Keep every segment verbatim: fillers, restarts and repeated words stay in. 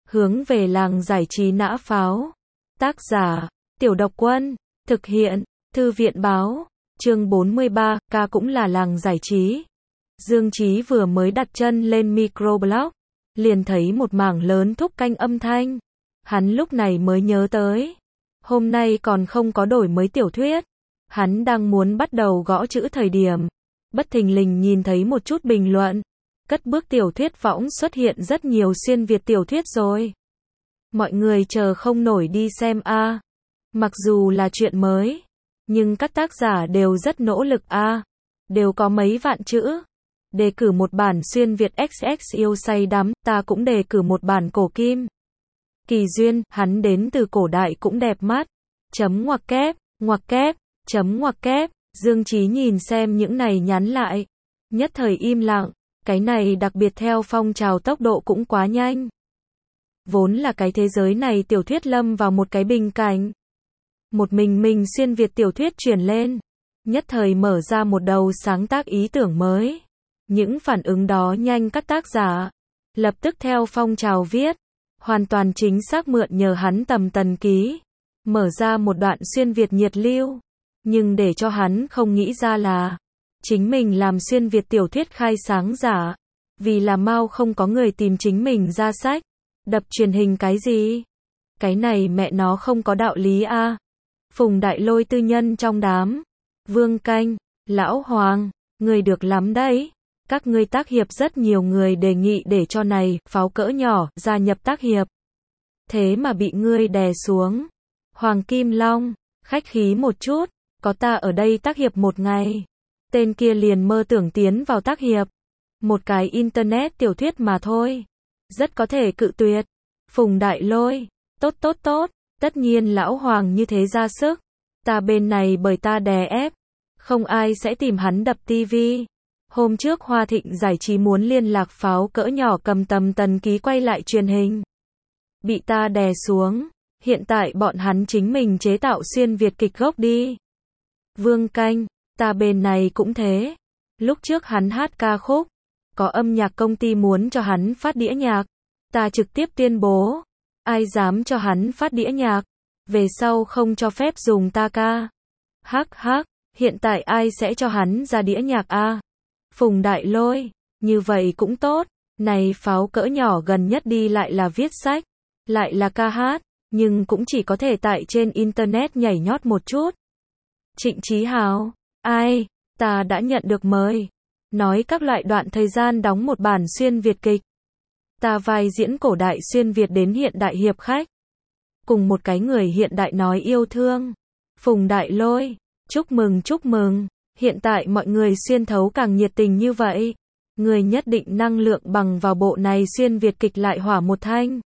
Hướng về làng giải trí nã pháo. Tác giả, Tiểu Độc Quân. Thực hiện, Thư viện Báo. Chương bốn mươi ba, ca cũng là làng giải trí. Dương Chí vừa mới đặt chân lên microblog, liền thấy một mảng lớn thúc canh âm thanh. Hắn lúc này mới nhớ tới, hôm nay còn không có đổi mới tiểu thuyết. Hắn đang muốn bắt đầu gõ chữ thời điểm, bất thình lình nhìn thấy một chút bình luận. Cất bước tiểu thuyết võng xuất hiện rất nhiều xuyên Việt tiểu thuyết rồi. Mọi người chờ không nổi đi xem a. À. Mặc dù là chuyện mới, nhưng các tác giả đều rất nỗ lực a. À. Đều có mấy vạn chữ. Đề cử một bản xuyên Việt ích ích yêu say đắm, ta cũng đề cử một bản cổ kim. Kỳ duyên, hắn đến từ cổ đại cũng đẹp mắt. Chấm ngoặc kép, ngoặc kép, chấm ngoặc kép. Dương Chí nhìn xem những này nhắn lại, nhất thời im lặng. Cái này đặc biệt theo phong trào tốc độ cũng quá nhanh. Vốn là cái thế giới này tiểu thuyết lâm vào một cái bình cảnh. Một mình mình xuyên Việt tiểu thuyết truyền lên, nhất thời mở ra một đầu sáng tác ý tưởng mới. Những phản ứng đó nhanh các tác giả, lập tức theo phong trào viết, hoàn toàn chính xác mượn nhờ hắn tầm tần ký, mở ra một đoạn xuyên Việt nhiệt lưu. Nhưng để cho hắn không nghĩ ra là, chính mình làm xuyên Việt tiểu thuyết khai sáng giả, vì là mau không có người tìm chính mình ra sách, đập truyền hình cái gì? Cái này mẹ nó không có đạo lý a. À. Phùng Đại Lôi tư nhân trong đám, Vương Canh, Lão Hoàng, người được lắm đấy. Các ngươi tác hiệp rất nhiều người đề nghị để cho này, pháo cỡ nhỏ, gia nhập tác hiệp. Thế mà bị ngươi đè xuống. Hoàng Kim Long, khách khí một chút, có ta ở đây tác hiệp một ngày. Tên kia liền mơ tưởng tiến vào tác hiệp. Một cái internet tiểu thuyết mà thôi. Rất có thể cự tuyệt. Phùng Đại Lôi, tốt tốt tốt, tất nhiên Lão Hoàng như thế ra sức. Ta bên này bởi ta đè ép, không ai sẽ tìm hắn đập tivi. Hôm trước Hoa Thịnh Giải trí muốn liên lạc pháo cỡ nhỏ cầm tầm tần ký quay lại truyền hình. Bị ta đè xuống, hiện tại bọn hắn chính mình chế tạo xuyên Việt kịch gốc đi. Vương Canh, ta bên này cũng thế. Lúc trước hắn hát ca khúc, có âm nhạc công ty muốn cho hắn phát đĩa nhạc. Ta trực tiếp tuyên bố, ai dám cho hắn phát đĩa nhạc, về sau không cho phép dùng ta ca. Hắc hắc, hiện tại ai sẽ cho hắn ra đĩa nhạc a? À? Phùng Đại Lôi, như vậy cũng tốt. Này pháo cỡ nhỏ gần nhất đi lại là viết sách, lại là ca hát, nhưng cũng chỉ có thể tại trên internet nhảy nhót một chút. Trịnh Chí Hào, ai, ta đã nhận được mời. Nói các loại đoạn thời gian đóng một bản xuyên Việt kịch. Ta vai diễn cổ đại xuyên Việt đến hiện đại hiệp khách. Cùng một cái người hiện đại nói yêu thương. Phùng Đại Lôi, chúc mừng chúc mừng. Hiện tại mọi người xuyên thấu càng nhiệt tình như vậy. Người nhất định năng lượng bằng vào bộ này xuyên Việt kịch lại hỏa một thanh.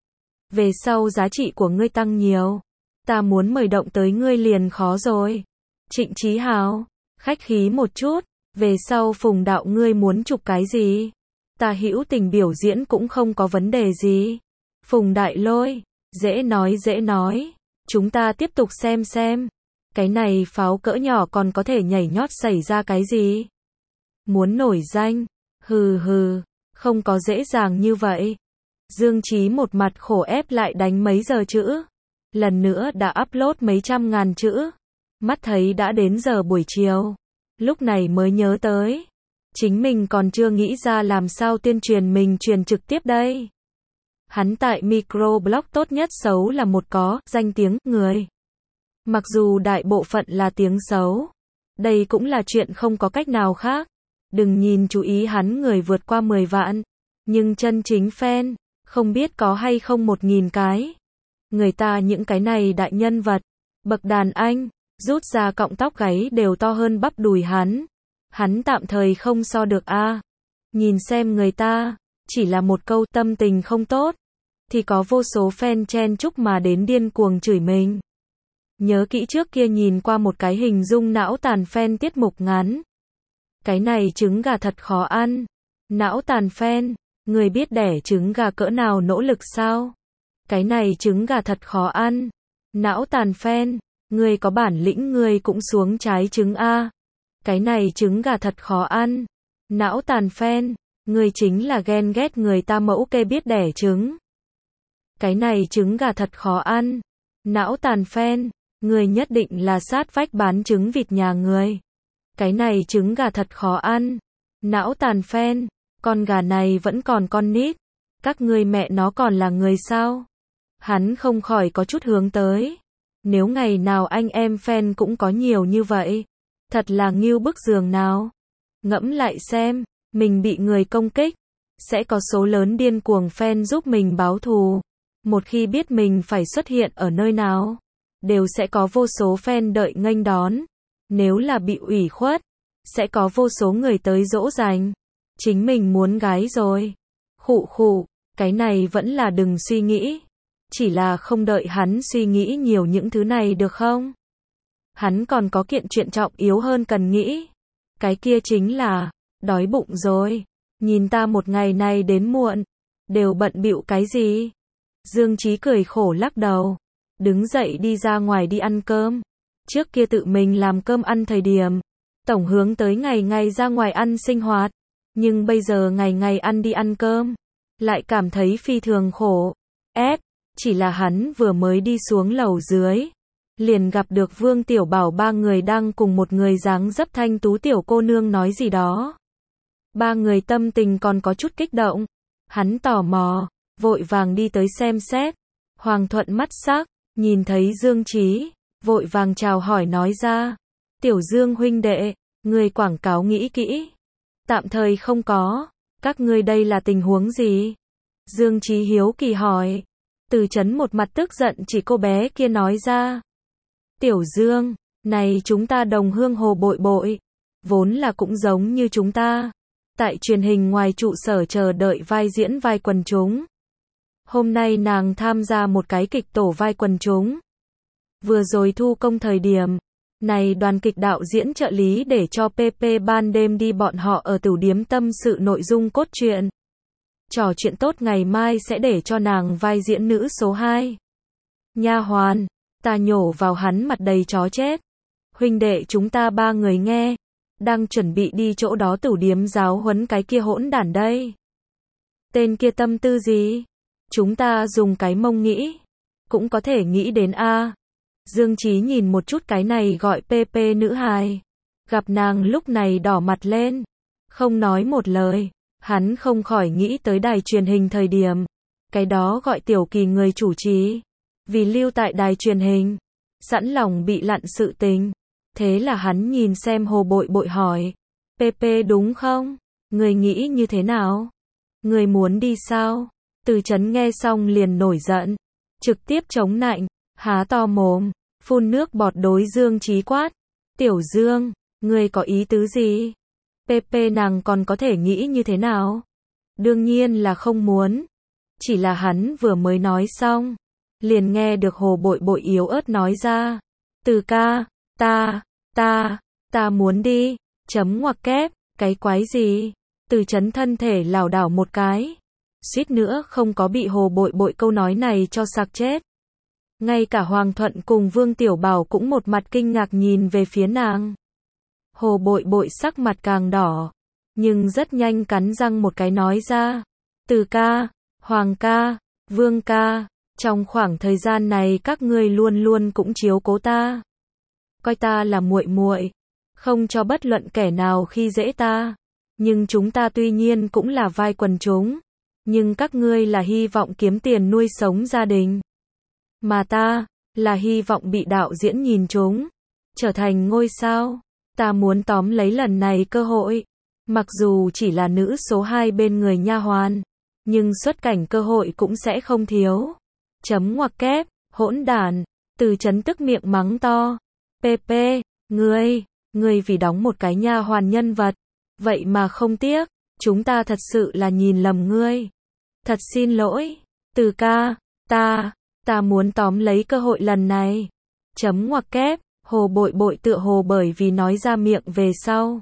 Về sau giá trị của ngươi tăng nhiều. Ta muốn mời động tới ngươi liền khó rồi. Trịnh Chí Hào, khách khí một chút. Về sau Phùng đạo ngươi muốn chụp cái gì? Ta hữu tình biểu diễn cũng không có vấn đề gì. Phùng Đại Lôi, dễ nói dễ nói. Chúng ta tiếp tục xem xem. Cái này pháo cỡ nhỏ còn có thể nhảy nhót xảy ra cái gì? Muốn nổi danh? Hừ hừ, không có dễ dàng như vậy. Dương Chí một mặt khổ ép lại đánh mấy giờ chữ. Lần nữa đã upload mấy trăm ngàn chữ. Mắt thấy đã đến giờ buổi chiều. Lúc này mới nhớ tới. Chính mình còn chưa nghĩ ra làm sao tuyên truyền mình truyền trực tiếp đây. Hắn tại microblog tốt nhất xấu là một có danh tiếng người. Mặc dù đại bộ phận là tiếng xấu. Đây cũng là chuyện không có cách nào khác. Đừng nhìn chú ý hắn người vượt qua mười vạn. Nhưng chân chính fan, không biết có hay không một nghìn cái. Người ta những cái này đại nhân vật, bậc đàn anh, rút ra cọng tóc gáy đều to hơn bắp đùi hắn. Hắn tạm thời không so được a. À. Nhìn xem người ta, chỉ là một câu tâm tình không tốt, thì có vô số fan chen chúc mà đến điên cuồng chửi mình. Nhớ kỹ trước kia nhìn qua một cái hình dung não tàn fan tiết mục ngắn. Cái này trứng gà thật khó ăn. Não tàn fan, người biết đẻ trứng gà cỡ nào nỗ lực sao? Cái này trứng gà thật khó ăn. Não tàn fan, người có bản lĩnh người cũng xuống trái trứng a. Cái này trứng gà thật khó ăn. Não tàn fan, người chính là ghen ghét người ta mẫu kê biết đẻ trứng. cái này trứng gà thật khó ăn. Não tàn phen, người nhất định là sát vách bán trứng vịt nhà người. Cái này trứng gà thật khó ăn. Não tàn phen, con gà này vẫn còn con nít. Các ngươi mẹ nó còn là người sao? Hắn không khỏi có chút hướng tới. Nếu ngày nào anh em fan cũng có nhiều như vậy, thật là ngưu bức giường nào. Ngẫm lại xem, mình bị người công kích, sẽ có số lớn điên cuồng fan giúp mình báo thù. Một khi biết mình phải xuất hiện ở nơi nào, đều sẽ có vô số fan đợi nghênh đón. Nếu là bị ủy khuất, sẽ có vô số người tới dỗ dành. Chính mình muốn gái rồi. Khụ khụ, cái này vẫn là đừng suy nghĩ. Chỉ là không đợi hắn suy nghĩ nhiều những thứ này được không? Hắn còn có kiện chuyện trọng yếu hơn cần nghĩ. Cái kia chính là, đói bụng rồi. Nhìn ta một ngày này đến muộn, đều bận bịu cái gì? Dương Chí cười khổ lắc đầu, đứng dậy đi ra ngoài đi ăn cơm. Trước kia tự mình làm cơm ăn thời điểm, tổng hướng tới ngày ngày ra ngoài ăn sinh hoạt. Nhưng bây giờ ngày ngày ăn đi ăn cơm, lại cảm thấy phi thường khổ. Ép, chỉ là hắn vừa mới đi xuống lầu dưới, liền gặp được Vương Tiểu Bảo ba người đang cùng một người dáng dấp thanh tú tiểu cô nương nói gì đó. Ba người tâm tình còn có chút kích động. Hắn tò mò, vội vàng đi tới xem xét. Hoàng Thuận mắt sắc, nhìn thấy Dương Chí, vội vàng chào hỏi nói ra. Tiểu Dương huynh đệ, người quảng cáo nghĩ kỹ. Tạm thời không có, các ngươi đây là tình huống gì? Dương Chí hiếu kỳ hỏi. Từ Chấn một mặt tức giận chỉ cô bé kia nói ra. Tiểu Dương, này chúng ta đồng hương Hồ Bội Bội, vốn là cũng giống như chúng ta. Tại truyền hình ngoài trụ sở chờ đợi vai diễn vai quần chúng. Hôm nay nàng tham gia một cái kịch tổ vai quần chúng. Vừa rồi thu công thời điểm, này đoàn kịch đạo diễn trợ lý để cho pê pê ban đêm đi bọn họ ở tửu điếm tâm sự nội dung cốt truyện. Trò chuyện tốt ngày mai sẽ để cho nàng vai diễn nữ số hai. Nha hoàn, ta nhổ vào hắn mặt đầy chó chết. Huynh đệ chúng ta ba người nghe, đang chuẩn bị đi chỗ đó tửu điếm giáo huấn cái kia hỗn đản đây. Tên kia tâm tư gì? Chúng ta dùng cái mông nghĩ, cũng có thể nghĩ đến a. Dương Chí nhìn một chút cái này gọi pê pê nữ hài, gặp nàng lúc này đỏ mặt lên, không nói một lời, hắn không khỏi nghĩ tới đài truyền hình thời điểm, cái đó gọi Tiểu Kỳ người chủ trì, vì lưu tại đài truyền hình, sẵn lòng bị lặn sự tình. Thế là hắn nhìn xem Hồ Bội Bội hỏi, pê pê đúng không? Người nghĩ như thế nào? Người muốn đi sao? Từ Chấn nghe xong liền nổi giận, trực tiếp chống nạnh, há to mồm, phun nước bọt đối Dương Chí quát. Tiểu Dương, người có ý tứ gì? pê pê nàng còn có thể nghĩ như thế nào? Đương nhiên là không muốn. Chỉ là hắn vừa mới nói xong, liền nghe được Hồ Bội Bội yếu ớt nói ra. Từ ca, ta, ta, ta muốn đi, chấm ngoặc kép, cái quái gì? Từ Chấn thân thể lảo đảo một cái, suýt nữa không có bị Hồ Bội Bội câu nói này cho sặc chết. Ngay cả Hoàng Thuận cùng Vương Tiểu Bảo cũng một mặt kinh ngạc nhìn về phía nàng. Hồ Bội Bội sắc mặt càng đỏ, nhưng rất nhanh cắn răng một cái nói ra. Từ ca, Hoàng ca, Vương ca, trong khoảng thời gian này các ngươi luôn luôn cũng chiếu cố ta. Coi ta là muội muội, không cho bất luận kẻ nào khi dễ ta. Nhưng chúng ta tuy nhiên cũng là vai quần chúng, nhưng các ngươi là hy vọng kiếm tiền nuôi sống gia đình. Mà ta, là hy vọng bị đạo diễn nhìn trúng, trở thành ngôi sao. Ta muốn tóm lấy lần này cơ hội. Mặc dù chỉ là nữ số hai bên người nha hoàn, nhưng xuất cảnh cơ hội cũng sẽ không thiếu. Chấm ngoặc kép, hỗn đản. Từ Chấn tức miệng mắng to. pê pê, ngươi, ngươi vì đóng một cái nha hoàn nhân vật, vậy mà không tiếc, chúng ta thật sự là nhìn lầm ngươi. Thật xin lỗi, Từ ca, ta, ta muốn tóm lấy cơ hội lần này. Chấm ngoặc kép, Hồ Bội Bội tựa hồ bởi vì nói ra miệng về sau.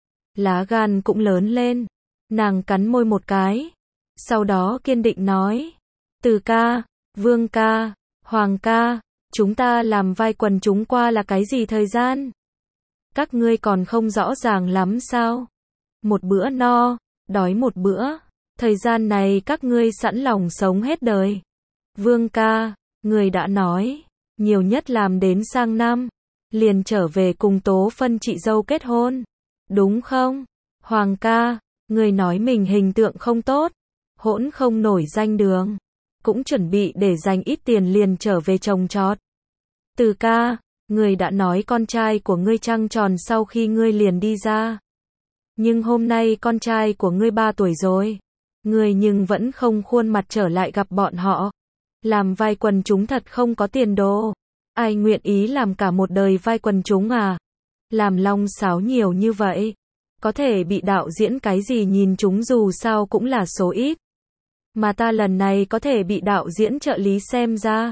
Lá gan cũng lớn lên, nàng cắn môi một cái, sau đó kiên định nói. Từ ca, Vương ca, Hoàng ca, chúng ta làm vai quần chúng qua là cái gì thời gian? Các ngươi còn không rõ ràng lắm sao? Một bữa no, đói một bữa, thời gian này các ngươi sẵn lòng sống hết đời. Vương ca, người đã nói, nhiều nhất làm đến sang năm, liền trở về cùng Tố Phân chị dâu kết hôn, đúng không? Hoàng ca, người nói mình hình tượng không tốt, hỗn không nổi danh đường, cũng chuẩn bị để dành ít tiền liền trở về trồng trọt. Từ ca, người đã nói con trai của ngươi trăng tròn sau khi ngươi liền đi ra. Nhưng hôm nay con trai của ngươi ba tuổi rồi, ngươi nhưng vẫn không khuôn mặt trở lại gặp bọn họ. Làm vai quần chúng thật không có tiền đồ. Ai nguyện ý làm cả một đời vai quần chúng à? Làm long sáo nhiều như vậy, có thể bị đạo diễn cái gì nhìn chúng dù sao cũng là số ít. Mà ta lần này có thể bị đạo diễn trợ lý xem ra.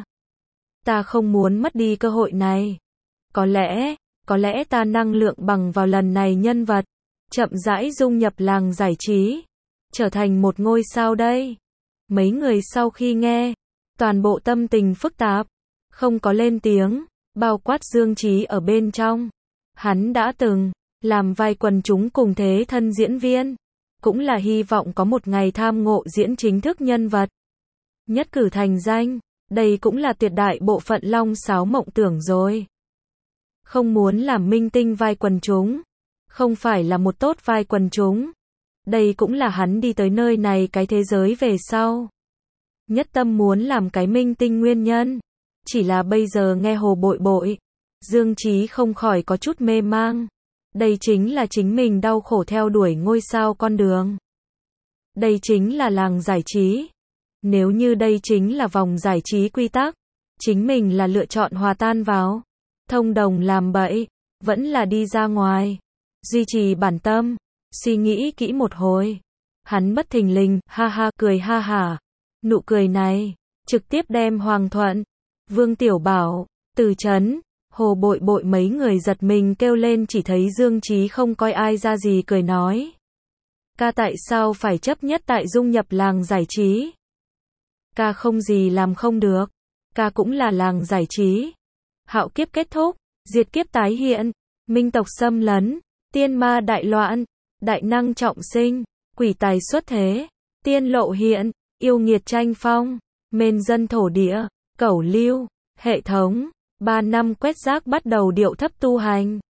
Ta không muốn mất đi cơ hội này. Có lẽ, có lẽ ta năng lượng bằng vào lần này nhân vật, chậm rãi dung nhập làng giải trí, trở thành một ngôi sao đây. Mấy người sau khi nghe, toàn bộ tâm tình phức tạp, không có lên tiếng, bao quát Dương Chí ở bên trong. Hắn đã từng làm vai quần chúng cùng thế thân diễn viên, cũng là hy vọng có một ngày tham ngộ diễn chính thức nhân vật, nhất cử thành danh. Đây cũng là tuyệt đại bộ phận long sáo mộng tưởng rồi. Không muốn làm minh tinh vai quần chúng, không phải là một tốt vai quần chúng. Đây cũng là hắn đi tới nơi này cái thế giới về sau, nhất tâm muốn làm cái minh tinh nguyên nhân. Chỉ là bây giờ nghe Hồ Bội Bội, Dương Chí không khỏi có chút mê mang. Đây chính là chính mình đau khổ theo đuổi ngôi sao con đường. Đây chính là làng giải trí. Nếu như đây chính là vòng giải trí quy tắc, chính mình là lựa chọn hòa tan vào, thông đồng làm bậy, vẫn là đi ra ngoài, duy trì bản tâm. Suy nghĩ kỹ một hồi, hắn bất thình lình, ha ha cười ha hả. Nụ cười này, trực tiếp đem Hoàng Thuận, Vương Tiểu Bảo, Từ Chấn, Hồ Bội Bội mấy người giật mình kêu lên, chỉ thấy Dương Chí không coi ai ra gì cười nói. Ca tại sao phải chấp nhất tại dung nhập làng giải trí? Ca không gì làm không được. Ca cũng là làng giải trí. Hạo kiếp kết thúc, diệt kiếp tái hiện, minh tộc xâm lấn, tiên ma đại loạn, đại năng trọng sinh, quỷ tài xuất thế, tiên lộ hiện, yêu nghiệt tranh phong, mên dân thổ địa, cẩu lưu, hệ thống. Ba năm quét rác bắt đầu điệu thấp tu hành.